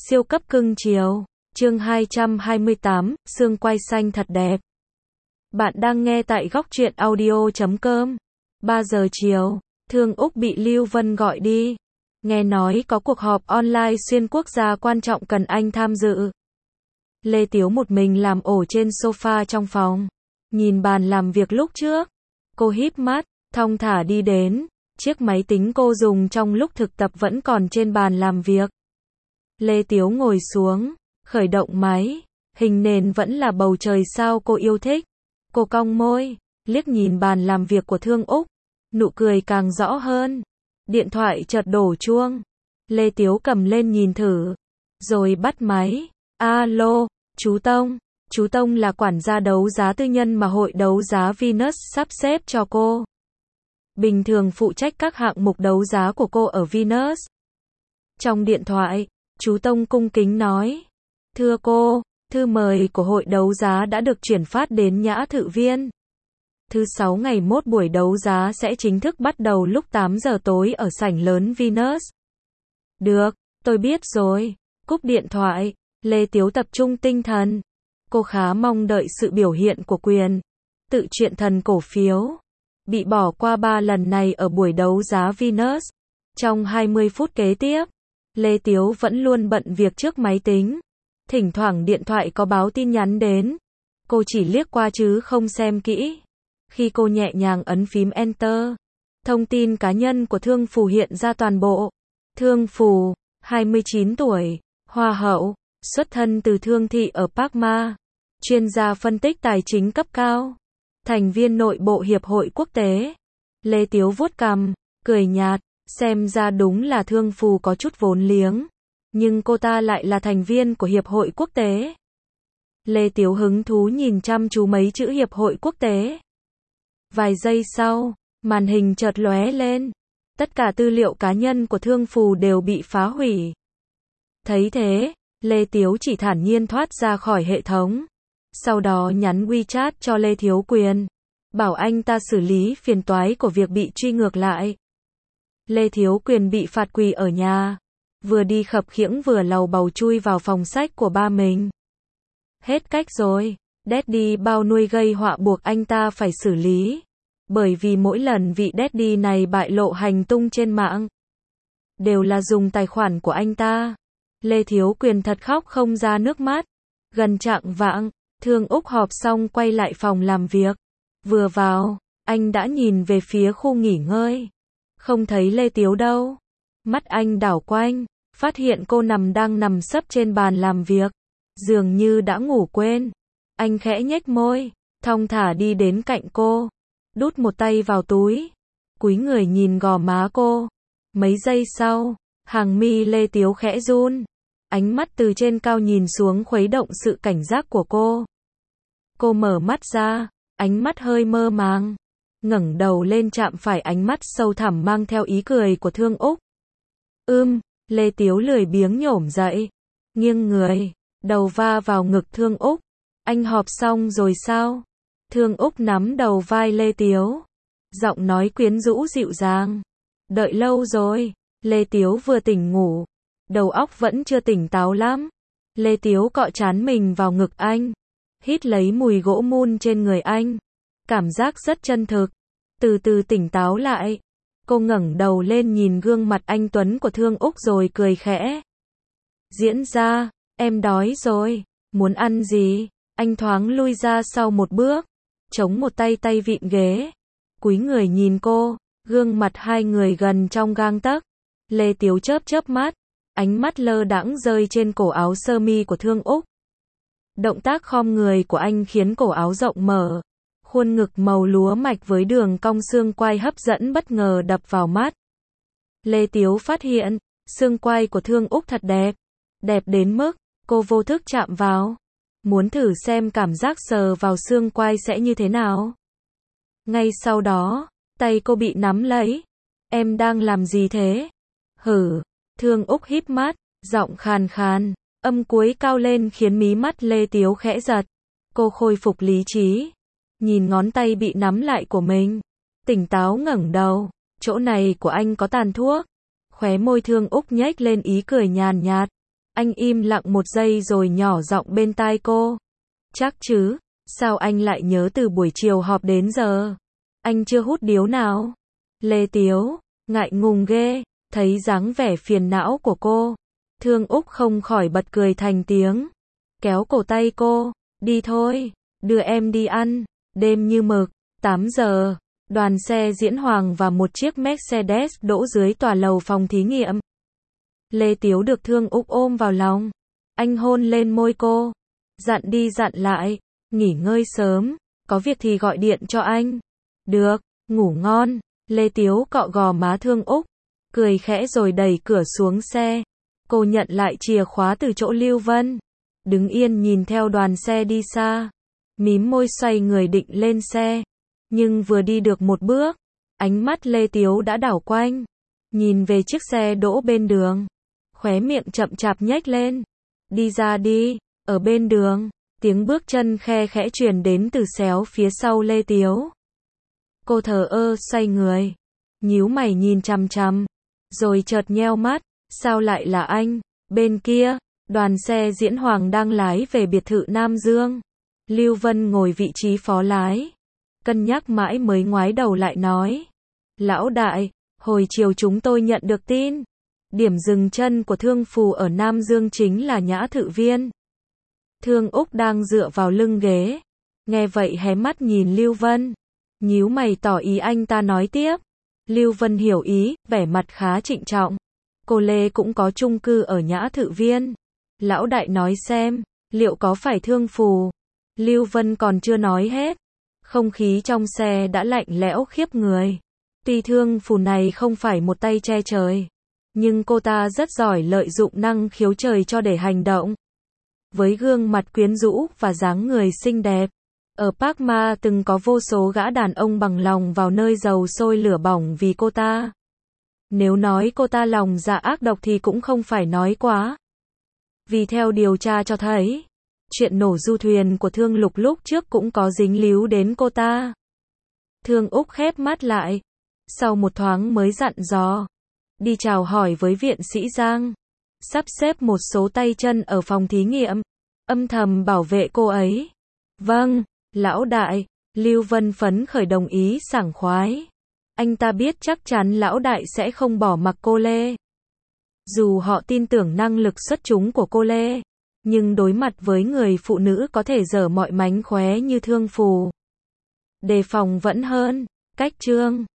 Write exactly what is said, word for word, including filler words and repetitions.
Siêu cấp cưng chiều. Chương hai trăm hai mươi tám, xương quai xanh thật đẹp. Bạn đang nghe tại góc truyện audio chấm com. ba giờ chiều, Thương Úc bị Lưu Vân gọi đi. Nghe nói có cuộc họp online xuyên quốc gia quan trọng cần anh tham dự. Lê Tiếu một mình làm ổ trên sofa trong phòng. Nhìn bàn làm việc lúc trước. Cô híp mắt, thong thả đi đến. Chiếc máy tính cô dùng trong lúc thực tập vẫn còn trên bàn làm việc. Lê Tiếu ngồi xuống, khởi động máy. Hình nền vẫn là bầu trời sao cô yêu thích. Cô cong môi, liếc nhìn bàn làm việc của Thương Úc. Nụ cười càng rõ hơn. Điện thoại chợt đổ chuông. Lê Tiếu cầm lên nhìn thử. Rồi bắt máy. Alo, chú Tông. Chú Tông là quản gia đấu giá tư nhân mà hội đấu giá Venus sắp xếp cho cô. Bình thường phụ trách các hạng mục đấu giá của cô ở Venus. Trong điện thoại, chú Tông cung kính nói. Thưa cô, thư mời của hội đấu giá đã được chuyển phát đến Nhã Thự Viên. Thứ sáu ngày mốt buổi đấu giá sẽ chính thức bắt đầu lúc tám giờ tối ở sảnh lớn Venus. Được, tôi biết rồi. Cúp điện thoại, Lê Tiếu tập trung tinh thần. Cô khá mong đợi sự biểu hiện của quyền tự truyện thần cổ phiếu. Bị bỏ qua ba lần này ở buổi đấu giá Venus. Trong hai mươi phút kế tiếp, Lê Tiếu vẫn luôn bận việc trước máy tính. Thỉnh thoảng điện thoại có báo tin nhắn đến. Cô chỉ liếc qua chứ không xem kỹ. Khi cô nhẹ nhàng ấn phím Enter, thông tin cá nhân của Thương Phù hiện ra toàn bộ. Thương Phù, hai mươi chín tuổi, Hoa hậu, xuất thân từ Thương thị ở Park Ma, chuyên gia phân tích tài chính cấp cao, thành viên nội bộ Hiệp hội Quốc tế. Lê Tiếu vuốt cằm, cười nhạt, xem ra đúng là Thương Phù có chút vốn liếng, nhưng cô ta lại là thành viên của Hiệp hội Quốc tế. Lê Tiếu hứng thú nhìn chăm chú mấy chữ Hiệp hội Quốc tế. Vài giây sau, màn hình chợt lóe lên. Tất cả tư liệu cá nhân của Thương Phù đều bị phá hủy. Thấy thế, Lê Tiếu chỉ thản nhiên thoát ra khỏi hệ thống. Sau đó nhắn WeChat cho Lê Thiếu Quyền, bảo anh ta xử lý phiền toái của việc bị truy ngược lại. Lê Thiếu Quyền bị phạt quỳ ở nhà. Vừa đi khập khiễng vừa lầu bầu chui vào phòng sách của ba mình. Hết cách rồi. Daddy bao nuôi gây họa buộc anh ta phải xử lý. Bởi vì mỗi lần vị Daddy này bại lộ hành tung trên mạng, đều là dùng tài khoản của anh ta. Lê Thiếu Quyền thật khóc không ra nước mắt. Gần chạng vạng, Thương Úc họp xong quay lại phòng làm việc. Vừa vào, anh đã nhìn về phía khu nghỉ ngơi. Không thấy Lê Tiếu đâu. Mắt anh đảo quanh, phát hiện cô nằm đang nằm sấp trên bàn làm việc. Dường như đã ngủ quên. Anh khẽ nhếch môi, thong thả đi đến cạnh cô. Đút một tay vào túi. Cúi người nhìn gò má cô. Mấy giây sau, hàng mi Lê Tiếu khẽ run. Ánh mắt từ trên cao nhìn xuống khuấy động sự cảnh giác của cô. Cô mở mắt ra, ánh mắt hơi mơ màng. Ngẩng đầu lên chạm phải ánh mắt sâu thẳm mang theo ý cười của Thương Úc. Ưm, Lê Tiếu lười biếng nhổm dậy. Nghiêng người, đầu va vào ngực Thương Úc. Anh họp xong rồi sao? Thương Úc nắm đầu vai Lê Tiếu. Giọng nói quyến rũ dịu dàng. Đợi lâu rồi. Lê Tiếu vừa tỉnh ngủ. Đầu óc vẫn chưa tỉnh táo lắm. Lê Tiếu cọ trán mình vào ngực anh. Hít lấy mùi gỗ mun trên người anh. Cảm giác rất chân thực. Từ từ tỉnh táo lại. Cô ngẩng đầu lên nhìn gương mặt anh tuấn của Thương Úc rồi cười khẽ. Diễn ra, em đói rồi. Muốn ăn gì? Anh thoáng lui ra sau một bước. Chống một tay tay vịn ghế. Cúi người nhìn cô. Gương mặt hai người gần trong gang tấc. Lê Tiếu chớp chớp mắt. Ánh mắt lơ đãng rơi trên cổ áo sơ mi của Thương Úc. Động tác khom người của anh khiến cổ áo rộng mở. Khuôn ngực màu lúa mạch với đường cong xương quai hấp dẫn bất ngờ đập vào mắt. Lê Tiếu phát hiện, xương quai của Thương Úc thật đẹp. Đẹp đến mức, cô vô thức chạm vào. Muốn thử xem cảm giác sờ vào xương quai sẽ như thế nào. Ngay sau đó, tay cô bị nắm lấy. Em đang làm gì thế? Hử. Thương Úc híp mắt, giọng khàn khàn, âm cuối cao lên khiến mí mắt Lê Tiếu khẽ giật. Cô khôi phục lý trí, nhìn ngón tay bị nắm lại của mình, tỉnh táo ngẩng đầu. Chỗ này của anh có tàn thuốc. Khóe môi Thương Úc nhếch lên ý cười nhàn nhạt. Anh im lặng một giây rồi nhỏ giọng bên tai cô. Chắc chứ, sao anh lại nhớ từ buổi chiều họp đến giờ? Anh chưa hút điếu nào? Lê Tiếu, ngại ngùng ghê, thấy dáng vẻ phiền não của cô. Thương Úc không khỏi bật cười thành tiếng. Kéo cổ tay cô, đi thôi, đưa em đi ăn. Đêm như mực, tám giờ, đoàn xe Diễn Hoàng và một chiếc Mercedes đỗ dưới tòa lầu phòng thí nghiệm. Lê Tiếu được Thương Úc ôm vào lòng. Anh hôn lên môi cô. Dặn đi dặn lại, nghỉ ngơi sớm, có việc thì gọi điện cho anh. Được, ngủ ngon. Lê Tiếu cọ gò má Thương Úc, cười khẽ rồi đẩy cửa xuống xe. Cô nhận lại chìa khóa từ chỗ Lưu Vân. Đứng yên nhìn theo đoàn xe đi xa. Mím môi xoay người định lên xe. Nhưng vừa đi được một bước, ánh mắt Lê Tiếu đã đảo quanh. Nhìn về chiếc xe đỗ bên đường. Khóe miệng chậm chạp nhếch lên. Đi ra đi, ở bên đường. Tiếng bước chân khe khẽ truyền đến từ xéo phía sau Lê Tiếu. Cô thờ ơ xoay người. Nhíu mày nhìn chằm chằm. Rồi chợt nheo mắt. Sao lại là anh? Bên kia, đoàn xe Diễn Hoàng đang lái về biệt thự Nam Dương. Lưu Vân ngồi vị trí phó lái. Cân nhắc mãi mới ngoái đầu lại nói. Lão đại, hồi chiều chúng tôi nhận được tin. Điểm dừng chân của Thương Phù ở Nam Dương chính là Nhã Thự Viên. Thương Úc đang dựa vào lưng ghế. Nghe vậy hé mắt nhìn Lưu Vân. Nhíu mày tỏ ý anh ta nói tiếp. Lưu Vân hiểu ý, vẻ mặt khá trịnh trọng. Cô Lê cũng có chung cư ở Nhã Thự Viên. Lão đại nói xem, liệu có phải Thương Phù? Lưu Vân còn chưa nói hết. Không khí trong xe đã lạnh lẽo khiếp người. Tuy Thương Phù này không phải một tay che trời, nhưng cô ta rất giỏi lợi dụng năng khiếu trời cho để hành động. Với gương mặt quyến rũ và dáng người xinh đẹp, ở Park Ma từng có vô số gã đàn ông bằng lòng vào nơi dầu sôi lửa bỏng vì cô ta. Nếu nói cô ta lòng dạ ác độc thì cũng không phải nói quá. Vì theo điều tra cho thấy, chuyện nổ du thuyền của Thương Lục lúc trước cũng có dính líu đến cô ta. Thương Úc khép mắt lại. Sau một thoáng mới dặn dò. Đi chào hỏi với viện sĩ Giang. Sắp xếp một số tay chân ở phòng thí nghiệm. Âm thầm bảo vệ cô ấy. Vâng, lão đại. Lưu Vân phấn khởi đồng ý sảng khoái. Anh ta biết chắc chắn lão đại sẽ không bỏ mặc cô Lê. Dù họ tin tưởng năng lực xuất chúng của cô Lê, nhưng đối mặt với người phụ nữ có thể dở mọi mánh khóe như Thương Phù, đề phòng vẫn hơn. Cách chương